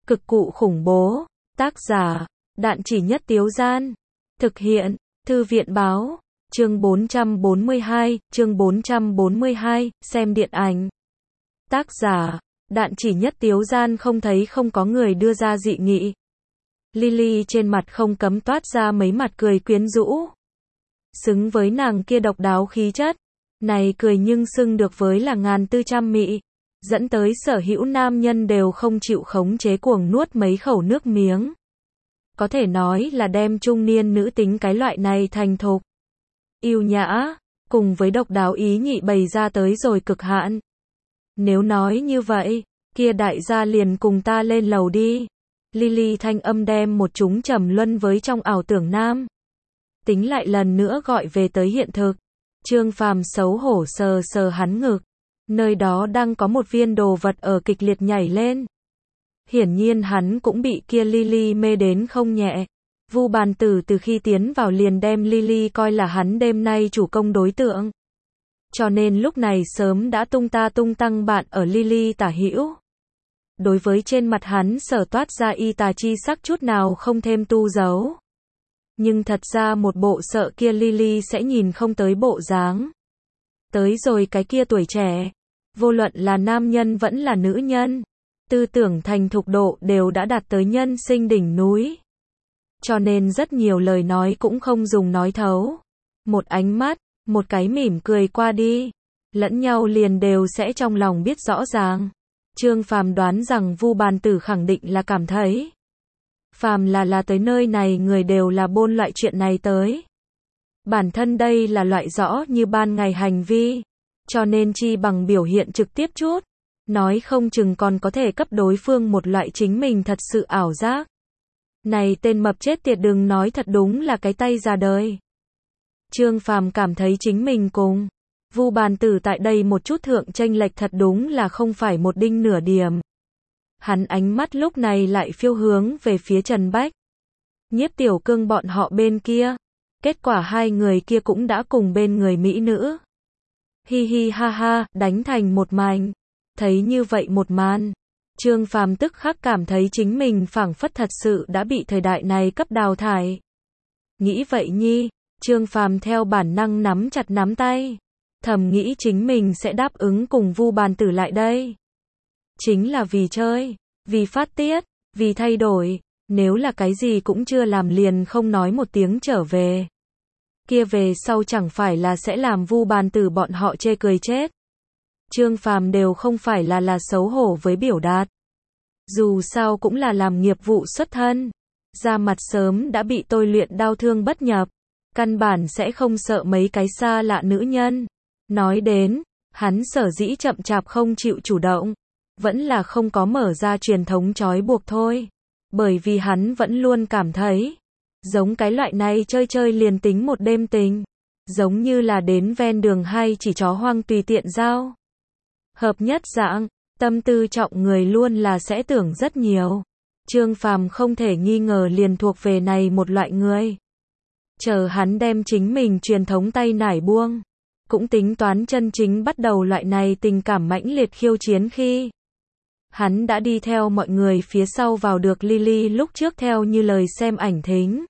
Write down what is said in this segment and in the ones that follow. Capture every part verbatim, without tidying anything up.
Cực cụ khủng bố. Tác giả, Đạn Chỉ Nhất Tiếu Gian. Thực hiện, Thư viện báo. Chương bốn trăm bốn mươi hai, chương bốn trăm bốn mươi hai, xem điện ảnh. Tác giả, Đạn Chỉ Nhất Tiếu Gian. Không thấy không có người đưa ra dị nghị. Lily trên mặt không cấm toát ra mấy mặt cười quyến rũ. Xứng với nàng kia độc đáo khí chất. Này cười nhưng xưng được với là ngàn tư trăm mị. Dẫn tới sở hữu nam nhân đều không chịu khống chế cuồng nuốt mấy khẩu nước miếng. Có thể nói là đem trung niên nữ tính cái loại này thành thục, yêu nhã, cùng với độc đáo ý nhị bày ra tới rồi cực hạn. Nếu nói như vậy, kia đại gia liền cùng ta lên lầu đi. Lily thanh âm đem một chúng trầm luân với trong ảo tưởng nam tính lại lần nữa gọi về tới hiện thực. Trương Phàm xấu hổ sờ sờ hắn ngực. Nơi đó đang có một viên đồ vật ở kịch liệt nhảy lên. Hiển nhiên hắn cũng bị kia Lily mê đến không nhẹ. Vu Bàn Tử từ khi tiến vào liền đem Lily coi là hắn đêm nay chủ công đối tượng. Cho nên lúc này sớm đã tung ta tung tăng bạn ở Lily tả hữu. Đối với trên mặt hắn sở toát ra y tà chi sắc chút nào không thêm tu giấu. Nhưng thật ra một bộ sợ kia Lily sẽ nhìn không tới bộ dáng. Tới rồi cái kia tuổi trẻ, vô luận là nam nhân vẫn là nữ nhân, tư tưởng thành thục độ đều đã đạt tới nhân sinh đỉnh núi. Cho nên rất nhiều lời nói cũng không dùng nói thấu. Một ánh mắt, một cái mỉm cười qua đi, lẫn nhau liền đều sẽ trong lòng biết rõ ràng. Trương Phàm đoán rằng Vu Bàn Tử khẳng định là cảm thấy phàm là là tới nơi này người đều là bôn loại chuyện này tới. Bản thân đây là loại rõ như ban ngày hành vi, cho nên chi bằng biểu hiện trực tiếp chút, nói không chừng còn có thể cấp đối phương một loại chính mình thật sự ảo giác. Này tên mập chết tiệt đừng nói thật đúng là cái tay già đời. Trương Phàm cảm thấy chính mình cùng Vu Bàn Tử tại đây một chút thượng chênh lệch thật đúng là không phải một đinh nửa điểm. Hắn ánh mắt lúc này lại phiêu hướng về phía Trần Bách, Nhiếp Tiểu Cương bọn họ bên kia. Kết quả hai người kia cũng đã cùng bên người mỹ nữ. Hi hi ha ha, đánh thành một mảnh. Thấy như vậy một màn, Trương Phàm tức khắc cảm thấy chính mình phảng phất thật sự đã bị thời đại này cấp đào thải. Nghĩ vậy nhi, Trương Phàm theo bản năng nắm chặt nắm tay. Thầm nghĩ chính mình sẽ đáp ứng cùng Vu Bàn Tử lại đây. Chính là vì chơi, vì phát tiết, vì thay đổi. Nếu là cái gì cũng chưa làm liền không nói một tiếng trở về, kia về sau chẳng phải là sẽ làm Vu Bàn Tử bọn họ chê cười chết. Trương Phàm đều không phải là là xấu hổ với biểu đạt. Dù sao cũng là làm nghiệp vụ xuất thân. Da mặt sớm đã bị tôi luyện đau thương bất nhập. Căn bản sẽ không sợ mấy cái xa lạ nữ nhân. Nói đến, hắn sở dĩ chậm chạp không chịu chủ động, vẫn là không có mở ra truyền thống trói buộc thôi. Bởi vì hắn vẫn luôn cảm thấy, giống cái loại này chơi chơi liền tính một đêm tình, giống như là đến ven đường hay chỉ chó hoang tùy tiện giao. Hợp nhất dạng, tâm tư trọng người luôn là sẽ tưởng rất nhiều. Trương Phàm không thể nghi ngờ liền thuộc về này một loại người. Chờ hắn đem chính mình truyền thống tay nải buông, cũng tính toán chân chính bắt đầu loại này tình cảm mãnh liệt khiêu chiến khi hắn đã đi theo mọi người phía sau vào được Lily lúc trước theo như lời xem ảnh thính.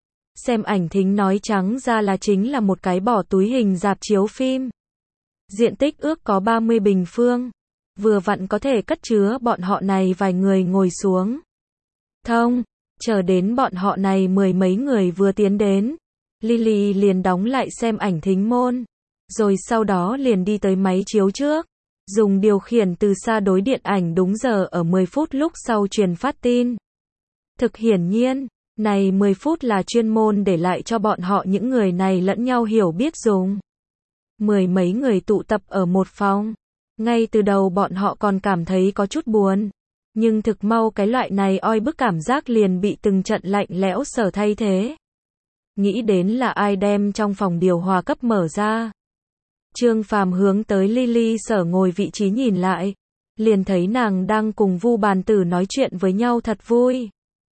Xem ảnh thính nói trắng ra là chính là một cái bỏ túi hình rạp chiếu phim. Diện tích ước có ba mươi bình phương. Vừa vặn có thể cất chứa bọn họ này vài người ngồi xuống. Thông, chờ đến bọn họ này mười mấy người vừa tiến đến. Lily liền đóng lại xem ảnh thính môn. Rồi sau đó liền đi tới máy chiếu trước. Dùng điều khiển từ xa đối điện ảnh đúng giờ ở mười phút lúc sau truyền phát tin. Thực hiển nhiên, này mười phút là chuyên môn để lại cho bọn họ những người này lẫn nhau hiểu biết dùng. Mười mấy người tụ tập ở một phòng. Ngay từ đầu bọn họ còn cảm thấy có chút buồn. Nhưng thực mau cái loại này oi bức cảm giác liền bị từng trận lạnh lẽo sở thay thế. Nghĩ đến là ai đem trong phòng điều hòa cấp mở ra. Trương Phàm hướng tới Lily sở ngồi vị trí nhìn lại, liền thấy nàng đang cùng Vu Bàn Tử nói chuyện với nhau thật vui.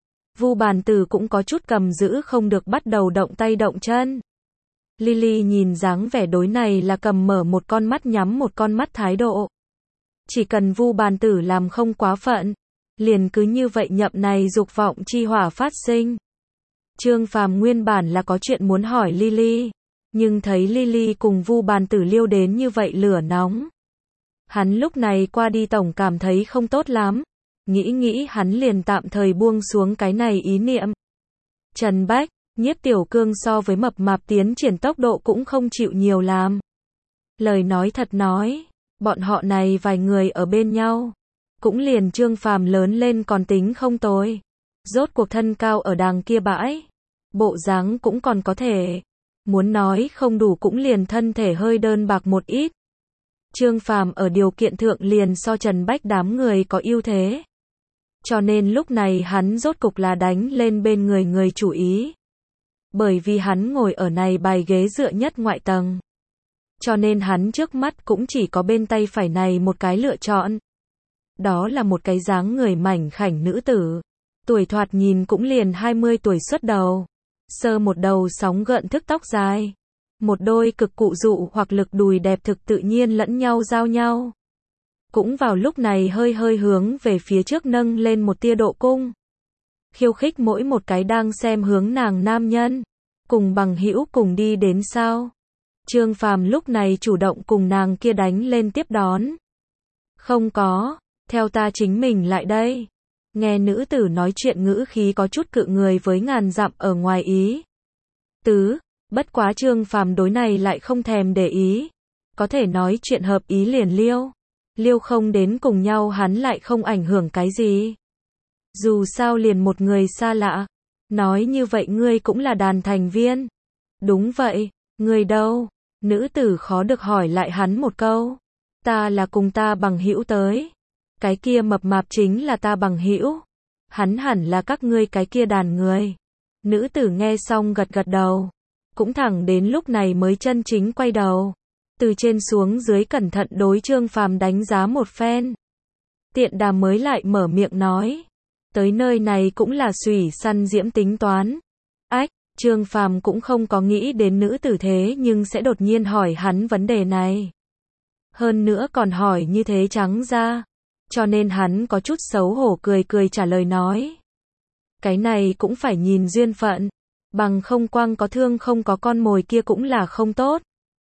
Vu Bàn Tử cũng có chút cầm giữ không được bắt đầu động tay động chân. Lily nhìn dáng vẻ đối này là cầm mở một con mắt nhắm một con mắt thái độ. Chỉ cần Vu Bàn Tử làm không quá phận, Liền cứ như vậy nhậm này dục vọng chi hỏa phát sinh. Trương Phàm nguyên bản là có chuyện muốn hỏi Lily, nhưng thấy Lily cùng Vu Bàn Tử liêu đến như vậy lửa nóng. Hắn lúc này qua đi tổng cảm thấy không tốt lắm, nghĩ nghĩ hắn liền tạm thời buông xuống cái này ý niệm. Trần Bách, Nhiếp Tiểu Cương so với mập mạp tiến triển tốc độ cũng không chịu nhiều làm. Lời nói thật nói, bọn họ này vài người ở bên nhau, cũng liền Trương Phàm lớn lên còn tính không tồi. Rốt cuộc thân cao ở đàng kia bãi, bộ dáng cũng còn có thể. Muốn nói không đủ cũng liền thân thể hơi đơn bạc một ít. Trương Phàm ở điều kiện thượng liền so Trần Bách đám người có ưu thế. Cho nên lúc này hắn rốt cục là đánh lên bên người người chủ ý. Bởi vì hắn ngồi ở này bài ghế dựa nhất ngoại tầng. Cho nên hắn trước mắt cũng chỉ có bên tay phải này một cái lựa chọn. Đó là một cái dáng người mảnh khảnh nữ tử. Tuổi thoạt nhìn cũng liền hai mươi tuổi xuất đầu. Sơ một đầu sóng gợn thức tóc dài. Một đôi cực cụ dụ hoặc lực đùi đẹp thực tự nhiên lẫn nhau giao nhau. Cũng vào lúc này hơi hơi hướng về phía trước nâng lên một tia độ cung. Khiêu khích mỗi một cái đang xem hướng nàng nam nhân. Cùng bằng hữu cùng đi đến sao. Trương Phàm lúc này chủ động cùng nàng kia đánh lên tiếp đón. Không có, theo ta chính mình lại đây. Nghe nữ tử nói chuyện ngữ khí có chút cự người với ngàn dặm ở ngoài ý. Tứ, bất quá Trương Phàm đối này lại không thèm để ý. Có thể nói chuyện hợp ý liền liêu. Liêu không đến cùng nhau hắn lại không ảnh hưởng cái gì. Dù sao liền một người xa lạ. Nói như vậy ngươi cũng là đàn thành viên. Đúng vậy, ngươi đâu? Nữ tử khó được hỏi lại hắn một câu. Ta là cùng ta bằng hữu tới. Cái kia mập mạp chính là ta bằng hữu. Hắn hẳn là các ngươi cái kia đàn người. Nữ tử nghe xong gật gật đầu. Cũng thẳng đến lúc này mới chân chính quay đầu. Từ trên xuống dưới cẩn thận đối Trương Phàm đánh giá một phen. Tiện đà mới lại mở miệng nói. Tới nơi này cũng là xủy săn diễm tính toán. Ách, Trương Phàm cũng không có nghĩ đến nữ tử thế nhưng sẽ đột nhiên hỏi hắn vấn đề này. Hơn nữa còn hỏi như thế trắng ra. Cho nên hắn có chút xấu hổ cười cười trả lời nói. Cái này cũng phải nhìn duyên phận. Bằng không quang có thương không có con mồi kia cũng là không tốt.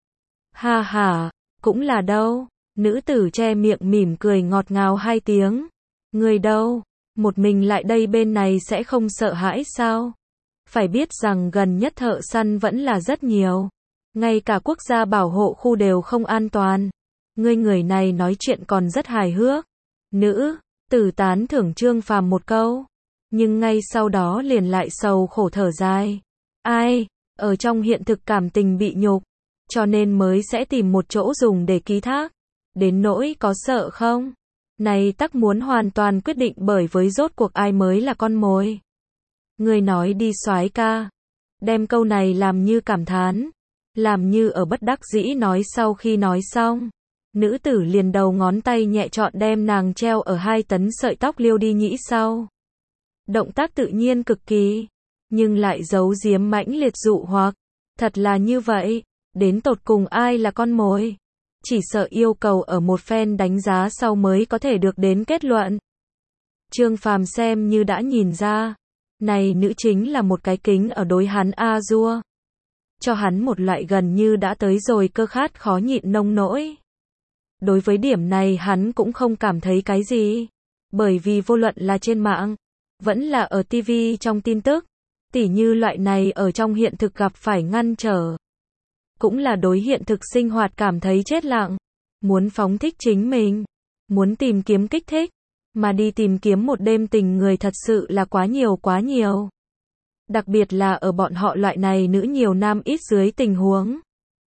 Ha ha, cũng là đâu. Nữ tử che miệng mỉm cười ngọt ngào hai tiếng. Người đâu? Một mình lại đây bên này sẽ không sợ hãi sao? Phải biết rằng gần nhất thợ săn vẫn là rất nhiều. Ngay cả quốc gia bảo hộ khu đều không an toàn. Ngươi người này nói chuyện còn rất hài hước. Nữ tử tán thưởng Trương Phàm một câu. Nhưng ngay sau đó liền lại sầu khổ thở dài. Ai, ở trong hiện thực cảm tình bị nhục. Cho nên mới sẽ tìm một chỗ dùng để ký thác. Đến nỗi có sợ không? Này tắc muốn hoàn toàn quyết định bởi với rốt cuộc ai mới là con mồi. Người nói đi soái ca. Đem câu này làm như cảm thán. Làm như ở bất đắc dĩ nói sau khi nói xong. Nữ tử liền đầu ngón tay nhẹ chọn đem nàng treo ở hai tấn sợi tóc liêu đi nhĩ sau. Động tác tự nhiên cực kỳ. Nhưng lại giấu giếm mãnh liệt dụ hoặc. Thật là như vậy. Đến tột cùng ai là con mồi? Chỉ sợ yêu cầu ở một phen đánh giá sau mới có thể được đến kết luận. Trương Phàm xem như đã nhìn ra. Này nữ chính là một cái kính ở đối hắn a dua. Cho hắn một loại gần như đã tới rồi cơ khát khó nhịn nông nỗi. Đối với điểm này hắn cũng không cảm thấy cái gì. Bởi vì vô luận là trên mạng, vẫn là ở ti vi trong tin tức, tỉ như loại này ở trong hiện thực gặp phải ngăn trở. Cũng là đối hiện thực sinh hoạt cảm thấy chết lặng. Muốn phóng thích chính mình. Muốn tìm kiếm kích thích. Mà đi tìm kiếm một đêm tình người thật sự là quá nhiều quá nhiều. Đặc biệt là ở bọn họ loại này nữ nhiều nam ít dưới tình huống.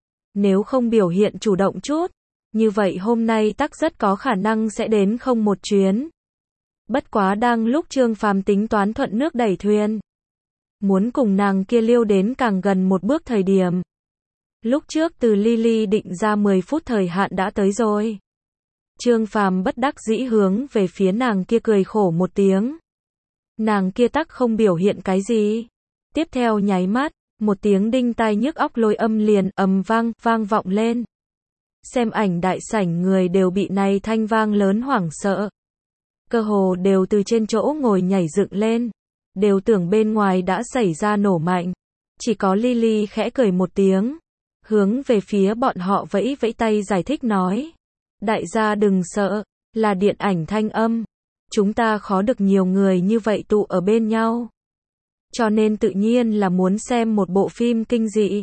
Nếu không biểu hiện chủ động chút, như vậy hôm nay tắc rất có khả năng sẽ đến không một chuyến. Bất quá đang lúc Trương Phàm tính toán thuận nước đẩy thuyền. Muốn cùng nàng kia liêu đến càng gần một bước thời điểm. Lúc trước từ Lily định ra mười phút thời hạn đã tới rồi. Trương Phàm bất đắc dĩ hướng về phía nàng kia cười khổ một tiếng. Nàng kia tắc không biểu hiện cái gì. Tiếp theo nháy mắt, một tiếng đinh tai nhức óc lôi âm liền ầm vang, vang vọng lên. Xem ảnh đại sảnh người đều bị này thanh vang lớn hoảng sợ. cơ hồ đều từ trên chỗ ngồi nhảy dựng lên, đều tưởng bên ngoài đã xảy ra nổ mạnh. Chỉ có Lily khẽ cười một tiếng, hướng về phía bọn họ vẫy vẫy tay giải thích nói. Đại gia đừng sợ, là điện ảnh thanh âm. Chúng ta khó được nhiều người như vậy tụ ở bên nhau. Cho nên tự nhiên là muốn xem một bộ phim kinh dị.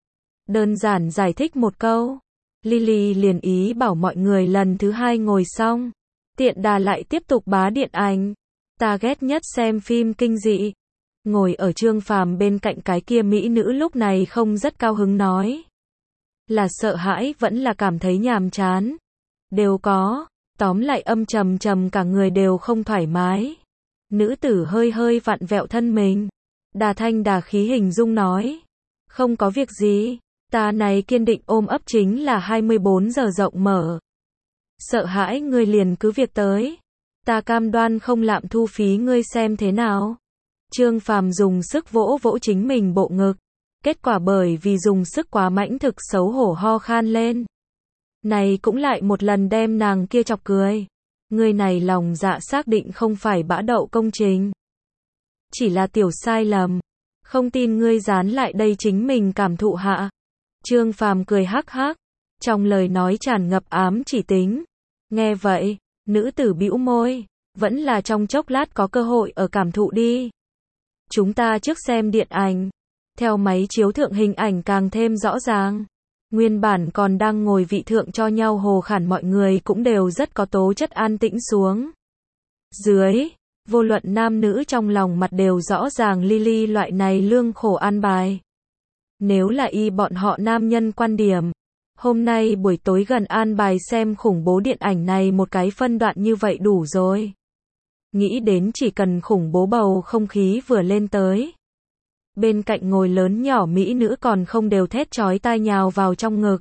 Đơn giản giải thích một câu, Lily liền ý bảo mọi người lần thứ hai ngồi xong. Tiện đà lại tiếp tục bá điện ảnh. Ta ghét nhất xem phim kinh dị. Ngồi ở Trương Phàm bên cạnh cái kia mỹ nữ lúc này không rất cao hứng nói. Là sợ hãi vẫn là cảm thấy nhàm chán. Đều có, tóm lại âm trầm trầm cả người đều không thoải mái. Nữ tử hơi hơi vặn vẹo thân mình. Đà thanh đà khí hình dung nói. Không có việc gì, ta này kiên định ôm ấp chính là hai mươi bốn giờ rộng mở. Sợ hãi ngươi liền cứ việc tới. Ta cam đoan không lạm thu phí ngươi xem thế nào. Trương Phàm dùng sức vỗ vỗ chính mình bộ ngực. Kết quả bởi vì dùng sức quá mạnh thực xấu hổ ho khan lên. Này cũng lại một lần đem nàng kia chọc cười. Ngươi này lòng dạ xác định không phải bã đậu công trình. Chỉ là tiểu sai lầm. Không tin ngươi dán lại đây chính mình cảm thụ hạ. Trương Phàm cười hắc hắc. Trong lời nói tràn ngập ám chỉ tính. Nghe vậy, nữ tử bĩu môi. Vẫn là trong chốc lát có cơ hội ở cảm thụ đi. Chúng ta trước xem điện ảnh. Theo máy chiếu thượng hình ảnh càng thêm rõ ràng. Nguyên bản còn đang ngồi vị thượng cho nhau hồ khản mọi người cũng đều rất có tố chất an tĩnh xuống. Dưới, vô luận nam nữ trong lòng mặt đều rõ ràng Lily loại này lương khổ an bài. Nếu là y bọn họ nam nhân quan điểm, hôm nay buổi tối gần an bài xem khủng bố điện ảnh này một cái phân đoạn như vậy đủ rồi. Nghĩ đến chỉ cần khủng bố bầu không khí vừa lên tới. Bên cạnh ngồi lớn nhỏ mỹ nữ còn không đều thét chói tai nhào vào trong ngực.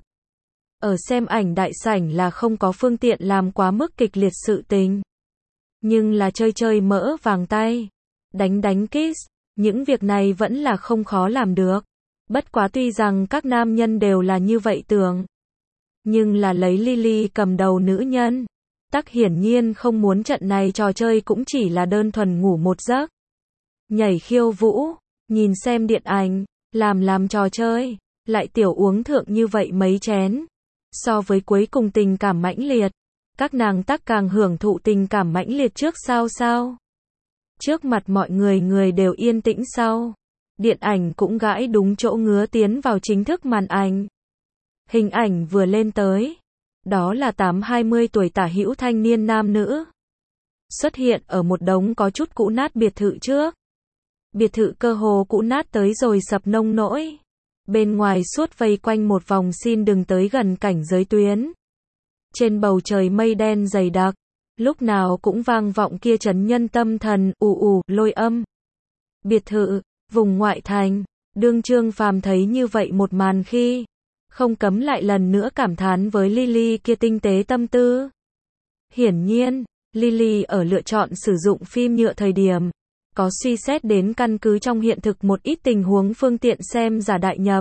Ở xem ảnh đại sảnh là không có phương tiện làm quá mức kịch liệt sự tình. Nhưng là chơi chơi mỡ vàng tay, đánh đánh kiss, những việc này vẫn là không khó làm được. Bất quá tuy rằng các nam nhân đều là như vậy tưởng. Nhưng là lấy Lily cầm đầu nữ nhân. Tắc hiển nhiên không muốn trận này trò chơi cũng chỉ là đơn thuần ngủ một giấc. Nhảy khiêu vũ, nhìn xem điện ảnh, làm làm trò chơi, lại tiểu uống thượng như vậy mấy chén. So với cuối cùng tình cảm mãnh liệt, các nàng tắc càng hưởng thụ tình cảm mãnh liệt trước sao sao. Trước mặt mọi người người đều yên tĩnh sau. Điện ảnh cũng gãi đúng chỗ ngứa tiến vào chính thức màn ảnh. Hình ảnh vừa lên tới. Đó là tám hai mươi tuổi tả hữu thanh niên nam nữ. Xuất hiện ở một đống có chút cũ nát biệt thự trước. Biệt thự cơ hồ cũ nát tới rồi sập nông nỗi. Bên ngoài suốt vây quanh một vòng xin đừng tới gần cảnh giới tuyến. Trên bầu trời mây đen dày đặc. Lúc nào cũng vang vọng kia trấn nhân tâm thần, ù ù, lôi âm. Biệt thự, vùng ngoại thành, đương Trương Phàm thấy như vậy một màn khi. Không cấm lại lần nữa cảm thán với Lily kia tinh tế tâm tư. Hiển nhiên, Lily ở lựa chọn sử dụng phim nhựa thời điểm, có suy xét đến căn cứ trong hiện thực một ít tình huống phương tiện xem giả đại nhập.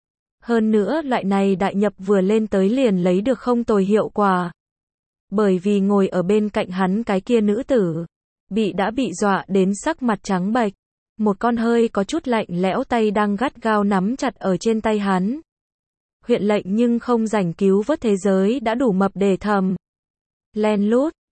Hơn nữa loại này đại nhập vừa lên tới liền lấy được không tồi hiệu quả. Bởi vì ngồi ở bên cạnh hắn cái kia nữ tử, bị đã bị dọa đến sắc mặt trắng bệch, một con hơi có chút lạnh lẽo tay đang gắt gao nắm chặt ở trên tay hắn. Huyện lệnh nhưng không rảnh cứu vớt thế giới đã đủ mập để thầm. Len lút,